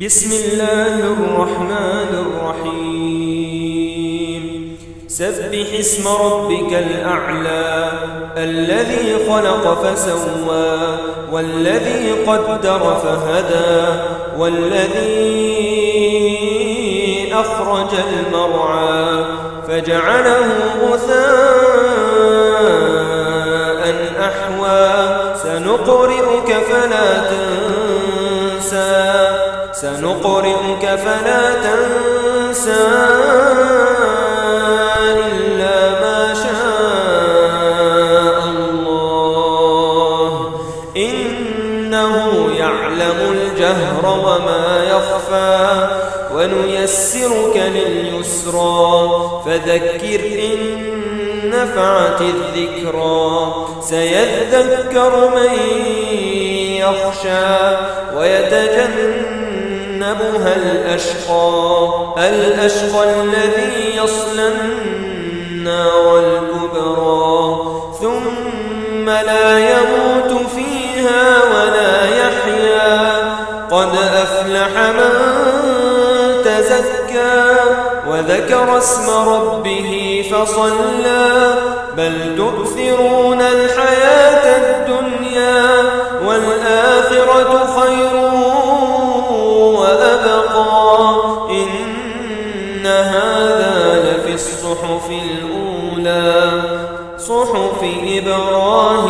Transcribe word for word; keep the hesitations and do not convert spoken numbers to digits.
بسم الله الرحمن الرحيم سبح اسم ربك الأعلى الذي خلق فسوى والذي قدر فهدى والذي أخرج المرعى فجعله غثاء أحوى سنقرئك فلا تنسى سنقرئك فلا تنسى إلا ما شاء الله إنه يعلم الجهر وما يخفى ونيسرك لليسرى فذكر إن نفعت الذكرى سيذكر من يخشى ويتجنبها الأشقى الأشقى الذي يصلى النار الكبرى ثم لا يموت فيها ولا يحيا قد أفلح من تزكى وذكر اسم ربه فصلى بل تؤثرون الحياة الدنيا والآخرة خير وأبقى إن هذا لفي الصحف الأولى صحف إبراهيم